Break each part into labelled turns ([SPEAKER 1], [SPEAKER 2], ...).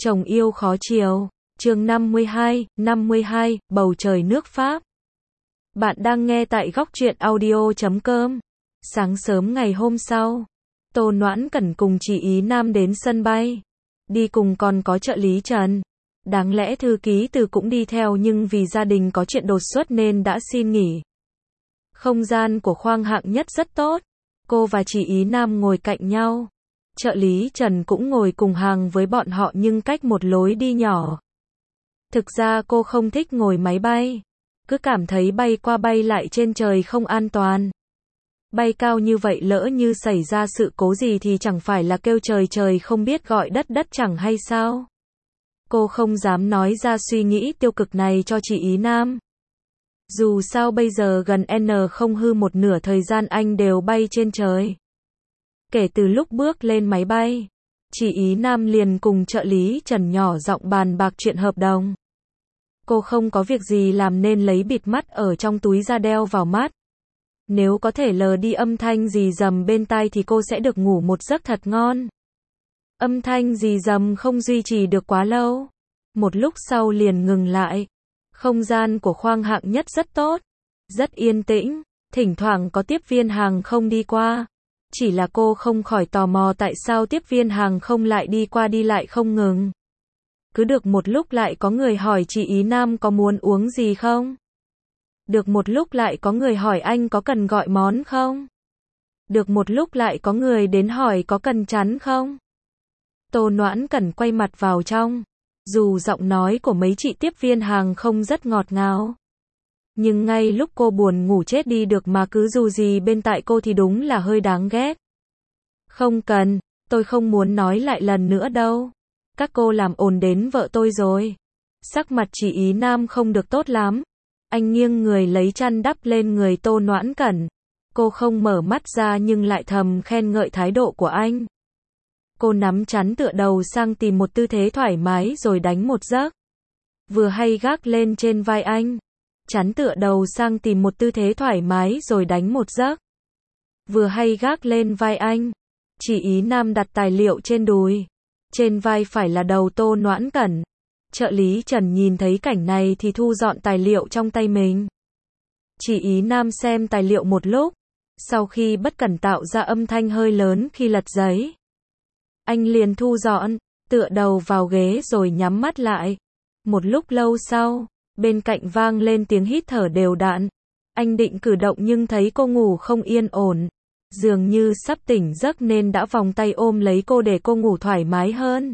[SPEAKER 1] Chồng yêu khó chiều. Chương 52, bầu trời nước Pháp. Bạn đang nghe tại góc truyện audio.com. Sáng sớm ngày hôm sau, Tô Noãn Cẩn cùng chị Ý Nam đến sân bay. Đi cùng còn có trợ lý Trần. Đáng lẽ thư ký Từ cũng đi theo nhưng vì gia đình có chuyện đột xuất nên đã xin nghỉ. Không gian của khoang hạng nhất rất tốt. Cô và chị Ý Nam ngồi cạnh nhau. Trợ lý Trần cũng ngồi cùng hàng với bọn họ nhưng cách một lối đi nhỏ. Thực ra cô không thích ngồi máy bay. Cứ cảm thấy bay qua bay lại trên trời không an toàn. Bay cao như vậy lỡ như xảy ra sự cố gì thì chẳng phải là kêu trời trời không biết gọi đất đất chẳng hay sao. Cô không dám nói ra suy nghĩ tiêu cực này cho chị Ý Nam. Dù sao bây giờ gần N không hư một nửa thời gian anh đều bay trên trời. Kể từ lúc bước lên máy bay, chị Ý Nam liền cùng trợ lý Trần nhỏ giọng bàn bạc chuyện hợp đồng. Cô không có việc gì làm nên lấy bịt mắt ở trong túi ra đeo vào mắt. Nếu có thể lờ đi âm thanh rì rầm bên tai thì cô sẽ được ngủ một giấc thật ngon. Âm thanh rì rầm không duy trì được quá lâu. Một lúc sau liền ngừng lại. Không gian của khoang hạng nhất rất tốt, rất yên tĩnh, thỉnh thoảng có tiếp viên hàng không đi qua. Chỉ là cô không khỏi tò mò tại sao tiếp viên hàng không lại đi qua đi lại không ngừng. Cứ được một lúc lại có người hỏi chị Ý Nam có muốn uống gì không? Được một lúc lại có người hỏi anh có cần gọi món không? Được một lúc lại có người đến hỏi có cần chắn không? Tô Noãn Cẩn quay mặt vào trong. Dù giọng nói của mấy chị tiếp viên hàng không rất ngọt ngào, nhưng ngay lúc cô buồn ngủ chết đi được mà cứ dù gì bên tai cô thì đúng là hơi đáng ghét. Không cần, tôi không muốn nói lại lần nữa đâu. Các cô làm ồn đến vợ tôi rồi. Sắc mặt chị Ý Nam không được tốt lắm. Anh nghiêng người lấy chăn đắp lên người Tô Noãn Cẩn. Cô không mở mắt ra nhưng lại thầm khen ngợi thái độ của anh. Cô nắm chắn tựa đầu sang tìm một tư thế thoải mái rồi đánh một giấc. Vừa hay gác lên trên vai anh. Chắn tựa đầu sang tìm một tư thế thoải mái rồi đánh một giấc. Vừa hay gác lên vai anh. Chị Ý Nam đặt tài liệu trên đùi. Trên vai phải là đầu Tô Noãn Cẩn. Trợ lý Trần nhìn thấy cảnh này thì thu dọn tài liệu trong tay mình. Chị Ý Nam xem tài liệu một lúc. Sau khi bất cẩn tạo ra âm thanh hơi lớn khi lật giấy. Anh liền thu dọn, tựa đầu vào ghế rồi nhắm mắt lại. Một lúc lâu sau, bên cạnh vang lên tiếng hít thở đều đặn. Anh định cử động nhưng thấy cô ngủ không yên ổn. Dường như sắp tỉnh giấc nên đã vòng tay ôm lấy cô để cô ngủ thoải mái hơn.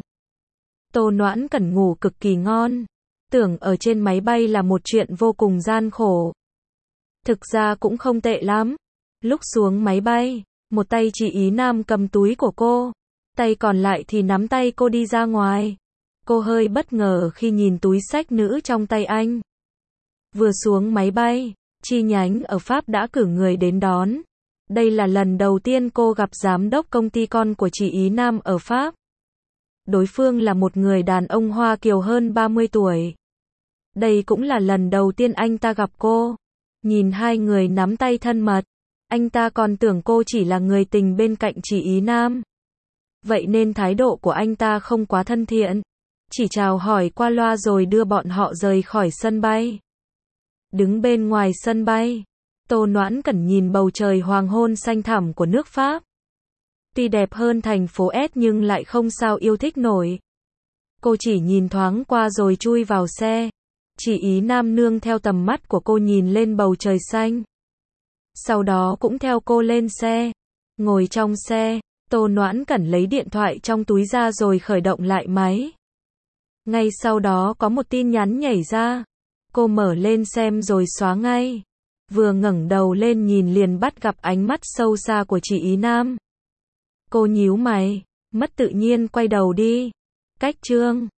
[SPEAKER 1] Tô Noãn Cẩn ngủ cực kỳ ngon. Tưởng ở trên máy bay là một chuyện vô cùng gian khổ. Thực ra cũng không tệ lắm. Lúc xuống máy bay, một tay chị Ý Nam cầm túi của cô. Tay còn lại thì nắm tay cô đi ra ngoài. Cô hơi bất ngờ khi nhìn túi xách nữ trong tay anh. Vừa xuống máy bay, chi nhánh ở Pháp đã cử người đến đón. Đây là lần đầu tiên cô gặp giám đốc công ty con của chị Ý Nam ở Pháp. Đối phương là một người đàn ông Hoa Kiều hơn 30 tuổi. Đây cũng là lần đầu tiên anh ta gặp cô. Nhìn hai người nắm tay thân mật, anh ta còn tưởng cô chỉ là người tình bên cạnh chị Ý Nam. Vậy nên thái độ của anh ta không quá thân thiện. Chỉ chào hỏi qua loa rồi đưa bọn họ rời khỏi sân bay. Đứng bên ngoài sân bay, Tô Noãn Cẩn nhìn bầu trời hoàng hôn xanh thẳm của nước Pháp. Tuy đẹp hơn thành phố S nhưng lại không sao yêu thích nổi. Cô chỉ nhìn thoáng qua rồi chui vào xe. Chị Ý Nam nương theo tầm mắt của cô nhìn lên bầu trời xanh. Sau đó cũng theo cô lên xe. Ngồi trong xe, Tô Noãn Cẩn lấy điện thoại trong túi ra rồi khởi động lại máy. Ngay sau đó có một tin nhắn nhảy ra. Cô mở lên xem rồi xóa ngay. Vừa ngẩng đầu lên nhìn liền bắt gặp ánh mắt sâu xa của chị Ý Nam. Cô nhíu mày, mất tự nhiên quay đầu đi. Cách chương